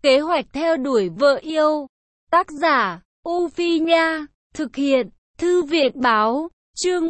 Kế hoạch theo đuổi vợ yêu. Tác giả, U Phi Nha. Thực hiện, Thư viện Báo. Chương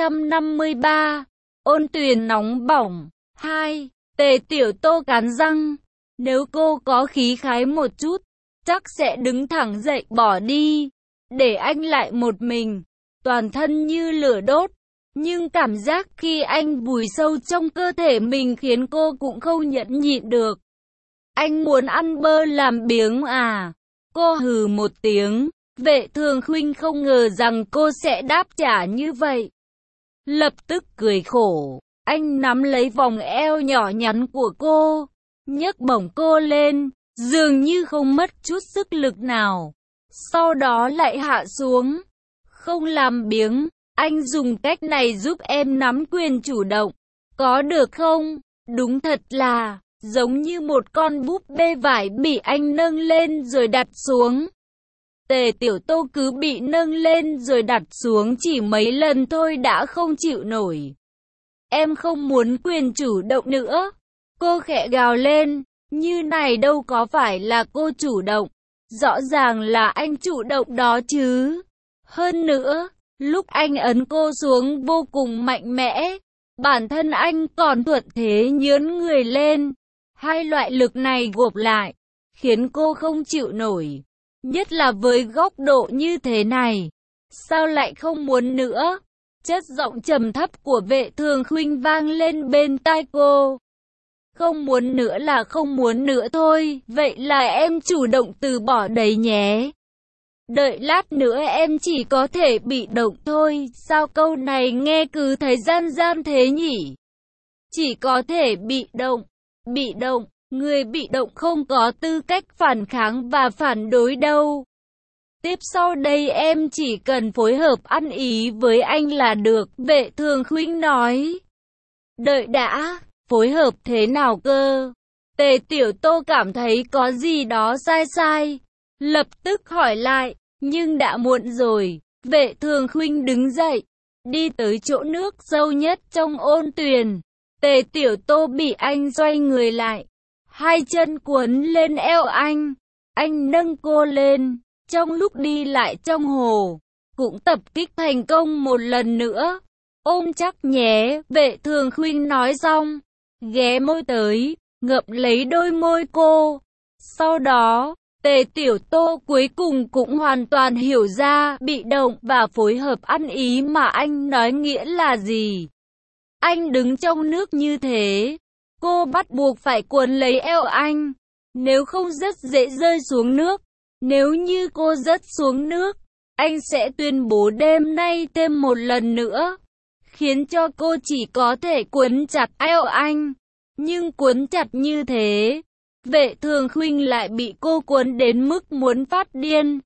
853. Ôn Tuyền nóng bỏng. 2. Tề Tiểu Tô cắn răng. Nếu cô có khí khái một chút, chắc sẽ đứng thẳng dậy bỏ đi, để anh lại một mình, toàn thân như lửa đốt. Nhưng cảm giác khi anh vùi sâu trong cơ thể mình khiến cô cũng không nhẫn nhịn được. Anh muốn ăn bơ làm biếng à? Cô hừ một tiếng. Vệ Thường Khuynh không ngờ rằng cô sẽ đáp trả như vậy. Lập tức cười khổ. Anh nắm lấy vòng eo nhỏ nhắn của cô, nhấc bổng cô lên, dường như không mất chút sức lực nào. Sau đó lại hạ xuống. Không làm biếng, anh dùng cách này giúp em nắm quyền chủ động. Có được không? Đúng thật là giống như một con búp bê vải bị anh nâng lên rồi đặt xuống. Tề Tiểu Tô cứ bị nâng lên rồi đặt xuống chỉ mấy lần thôi đã không chịu nổi. Em không muốn quyền chủ động nữa. Cô khẽ gào lên. Như này đâu có phải là cô chủ động. Rõ ràng là anh chủ động đó chứ. Hơn nữa, lúc anh ấn cô xuống vô cùng mạnh mẽ. Bản thân anh còn thuận thế nhướn người lên. Hai loại lực này gộp lại, khiến cô không chịu nổi. Nhất là với góc độ như thế này. Sao lại không muốn nữa? Chất giọng trầm thấp của Vệ Thường Khuynh vang lên bên tai cô. Không muốn nữa là không muốn nữa thôi. Vậy là em chủ động từ bỏ đấy nhé. Đợi lát nữa em chỉ có thể bị động thôi. Sao câu này nghe cứ thấy gian gian thế nhỉ? Chỉ có thể bị động. Bị động. Người bị động không có tư cách phản kháng và phản đối đâu. Tiếp sau đây em chỉ cần phối hợp ăn ý với anh là được, Vệ Thường Khuynh nói. Đợi đã, phối hợp thế nào cơ? Tề Tiểu Tô cảm thấy có gì đó sai sai. Lập tức hỏi lại, nhưng đã muộn rồi. Vệ Thường Khuynh đứng dậy, đi tới chỗ nước sâu nhất trong ôn tuyền. Tề Tiểu Tô bị anh xoay người lại. Hai chân cuốn lên eo anh nâng cô lên. Trong lúc đi lại trong hồ, cũng tập kích thành công một lần nữa. Ôm chắc nhé, Vệ Thường Khuynh nói xong, ghé môi tới, ngậm lấy đôi môi cô. Sau đó, Tề Tiểu Tô cuối cùng cũng hoàn toàn hiểu ra bị động và phối hợp ăn ý mà anh nói nghĩa là gì. Anh đứng trong nước như thế, cô bắt buộc phải cuốn lấy eo anh, nếu không rất dễ rơi xuống nước. Nếu như cô rớt xuống nước, anh sẽ tuyên bố đêm nay thêm một lần nữa, khiến cho cô chỉ có thể cuốn chặt eo anh. Nhưng cuốn chặt như thế, Vệ Thường Khuynh lại bị cô cuốn đến mức muốn phát điên.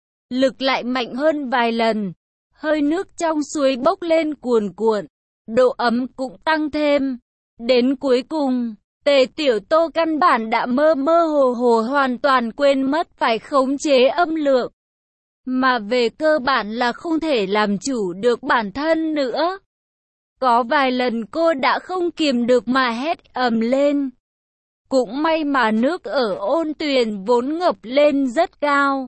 Lực lại mạnh hơn vài lần, hơi nước trong suối bốc lên cuồn cuộn, độ ấm cũng tăng thêm. Đến cuối cùng, Tề Tiểu Tô căn bản đã mơ mơ hồ hồ hoàn toàn quên mất phải khống chế âm lượng. Mà về cơ bản là không thể làm chủ được bản thân nữa. Có vài lần cô đã không kiềm được mà hét ầm lên. Cũng may mà nước ở ôn tuyền vốn ngập lên rất cao.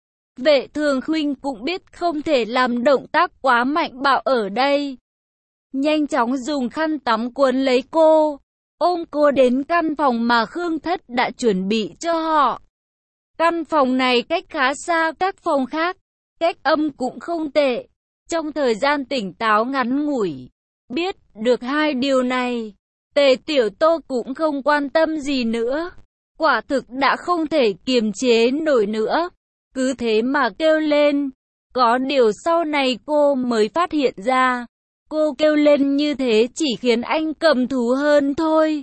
Vệ Thường Khuynh cũng biết không thể làm động tác quá mạnh bạo ở đây. Nhanh chóng dùng khăn tắm cuốn lấy cô, ôm cô đến căn phòng mà Khương Thất đã chuẩn bị cho họ. Căn phòng này cách khá xa các phòng khác, cách âm cũng không tệ. Trong thời gian tỉnh táo ngắn ngủi, biết được hai điều này, Tề Tiểu Tô cũng không quan tâm gì nữa. Quả thực đã không thể kiềm chế nổi nữa, cứ thế mà kêu lên. Có điều sau này cô mới phát hiện ra, cô kêu lên như thế chỉ khiến anh cầm thú hơn thôi.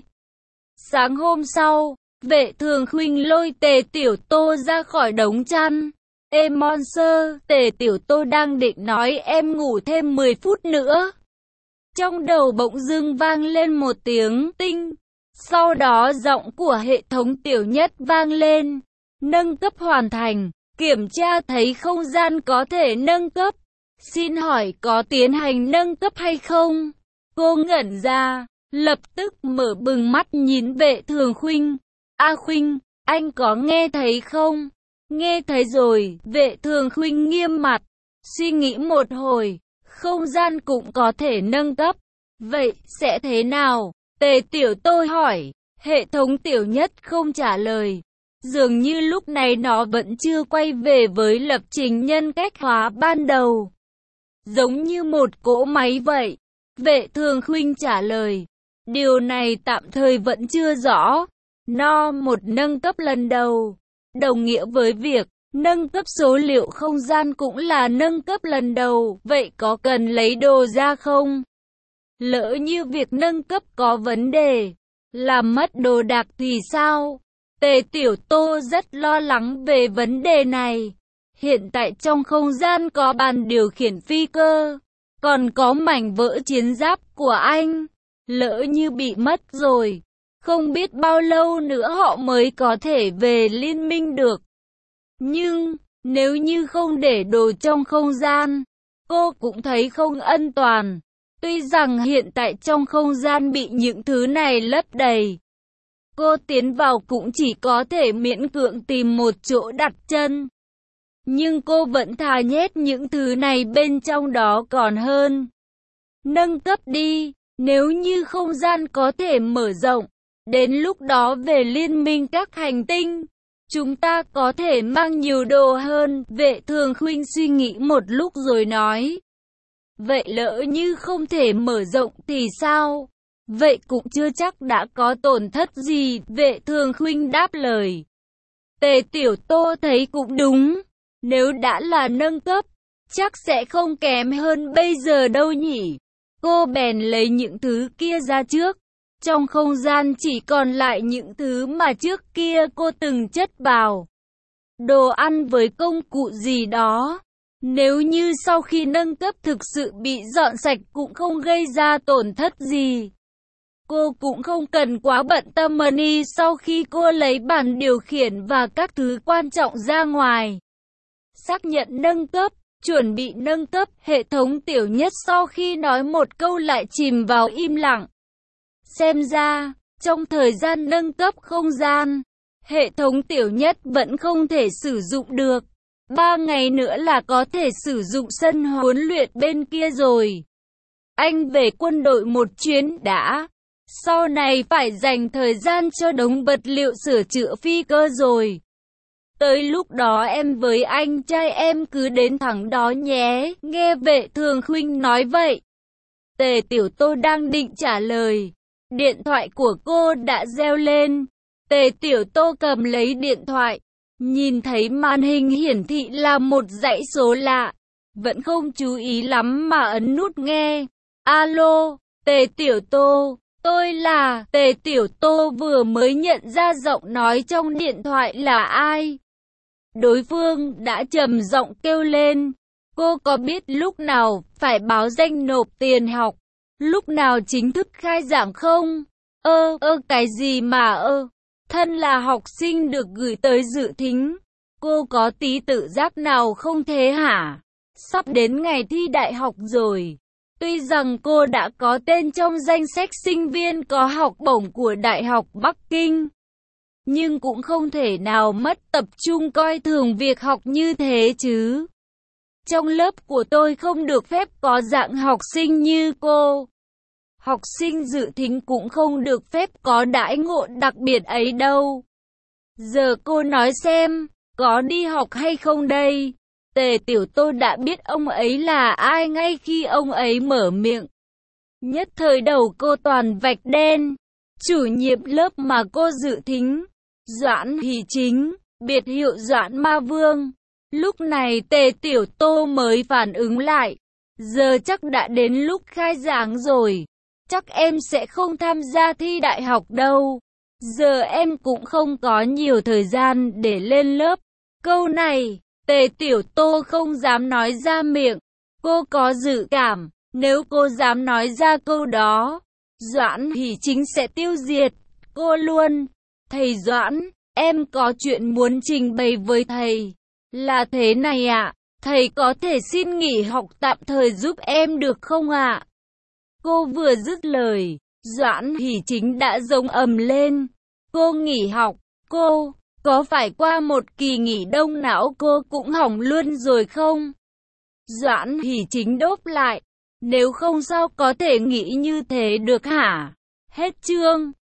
Sáng hôm sau, Vệ Thường Khuynh lôi Tề Tiểu Tô ra khỏi đống chăn. Ê Monster, Tề Tiểu Tô đang định nói em ngủ thêm 10 phút nữa. Trong đầu bỗng dưng vang lên một tiếng tinh. Sau đó giọng của hệ thống tiểu nhất vang lên. Nâng cấp hoàn thành. Kiểm tra thấy không gian có thể nâng cấp. Xin hỏi có tiến hành nâng cấp hay không? Cô ngẩn ra, lập tức mở bừng mắt nhìn Vệ Thường Khuynh. A Khuynh, Anh có nghe thấy không? Nghe thấy rồi, Vệ Thường Khuynh nghiêm mặt, suy nghĩ một hồi, không gian cũng có thể nâng cấp. Vậy, sẽ thế nào? Tề Tiểu Tô hỏi, hệ thống Tiểu Nhất không trả lời. Dường như lúc này nó vẫn chưa quay về với lập trình nhân cách hóa ban đầu. Giống như một cỗ máy vậy. Vệ Thường Khuynh trả lời, điều này tạm thời vẫn chưa rõ. Một nâng cấp lần đầu, đồng nghĩa với việc nâng cấp số liệu không gian cũng là nâng cấp lần đầu, vậy có cần lấy đồ ra không? Lỡ như việc nâng cấp có vấn đề, làm mất đồ đạc thì sao? Tề Tiểu Tô rất lo lắng về vấn đề này. Hiện tại trong không gian có bàn điều khiển phi cơ, còn có mảnh vỡ chiến giáp của anh. Lỡ như bị mất rồi, không biết bao lâu nữa họ mới có thể về liên minh được. Nhưng, nếu như không để đồ trong không gian, cô cũng thấy không an toàn. Tuy rằng hiện tại trong không gian bị những thứ này lấp đầy, cô tiến vào cũng chỉ có thể miễn cưỡng tìm một chỗ đặt chân. Nhưng cô vẫn thà nhét những thứ này bên trong đó còn hơn. Nâng cấp đi, nếu như không gian có thể mở rộng, đến lúc đó về liên minh các hành tinh, chúng ta có thể mang nhiều đồ hơn. Vệ Thường Khuynh suy nghĩ một lúc rồi nói. Vậy lỡ như không thể mở rộng thì sao? Vậy cũng chưa chắc đã có tổn thất gì. Vệ Thường Khuynh đáp lời. Tề Tiểu Tô thấy cũng đúng. Nếu đã là nâng cấp, chắc sẽ không kém hơn bây giờ đâu nhỉ. Cô bèn lấy những thứ kia ra trước. Trong không gian chỉ còn lại những thứ mà trước kia cô từng chất vào. Đồ ăn với công cụ gì đó. Nếu như sau khi nâng cấp thực sự bị dọn sạch cũng không gây ra tổn thất gì. Cô cũng không cần quá bận tâm money sau khi cô lấy bản điều khiển và các thứ quan trọng ra ngoài. Xác nhận nâng cấp, chuẩn bị nâng cấp, hệ thống Tiểu Nhất sau khi nói một câu lại chìm vào im lặng. Xem ra, trong thời gian nâng cấp không gian, hệ thống Tiểu Nhất vẫn không thể sử dụng được. 3 ngày nữa là có thể sử dụng sân huấn luyện bên kia rồi. Anh về quân đội một chuyến đã. Sau này phải dành thời gian cho đống vật liệu sửa chữa phi cơ rồi. Tới lúc đó em với anh trai em cứ đến thẳng đó nhé. Nghe Vệ Thường Khuynh nói vậy, Tề Tiểu Tô đang định trả lời. Điện thoại của cô đã reo lên. Tề Tiểu Tô cầm lấy điện thoại. Nhìn thấy màn hình hiển thị là một dãy số lạ. Vẫn không chú ý lắm mà ấn nút nghe. Alo, Tề Tiểu Tô, tôi là... Tề Tiểu Tô vừa mới nhận ra giọng nói trong điện thoại là ai. Đối phương đã trầm giọng kêu lên. Cô có biết lúc nào phải báo danh nộp tiền học? Lúc nào chính thức khai giảng không? Cái gì mà thân là học sinh được gửi tới dự thính. Cô có tí tự giác nào không thế hả? Sắp đến ngày thi đại học rồi. Tuy rằng cô đã có tên trong danh sách sinh viên có học bổng của Đại học Bắc Kinh, nhưng cũng không thể nào mất tập trung coi thường việc học như thế chứ. Trong lớp của tôi không được phép có dạng học sinh như cô. Học sinh dự thính cũng không được phép có đãi ngộ đặc biệt ấy đâu. Giờ cô nói xem, có đi học hay không đây? Tề Tiểu Tô đã biết ông ấy là ai ngay khi ông ấy mở miệng. Nhất thời đầu cô toàn vạch đen. Chủ nhiệm lớp mà cô dự thính, Doãn Hỷ Chính, biệt hiệu Doãn Ma Vương. Lúc này Tề Tiểu Tô mới phản ứng lại. Giờ chắc đã đến lúc khai giảng rồi. Chắc em sẽ không tham gia thi đại học đâu. Giờ em cũng không có nhiều thời gian để lên lớp. Câu này, Tề Tiểu Tô không dám nói ra miệng. Cô có dự cảm, nếu cô dám nói ra câu đó, Doãn Hỷ Chính sẽ tiêu diệt cô luôn. Thầy Doãn, em có chuyện muốn trình bày với thầy. Là thế này ạ, thầy có thể xin nghỉ học tạm thời giúp em được không ạ? Cô vừa dứt lời, Doãn Hỷ Chính đã giống ầm lên. Cô nghỉ học, Có phải qua một kỳ nghỉ đông não cô cũng hỏng luôn rồi không? Doãn Hỷ Chính đốp lại. Nếu không sao có thể nghĩ như thế được hả? Hết chương.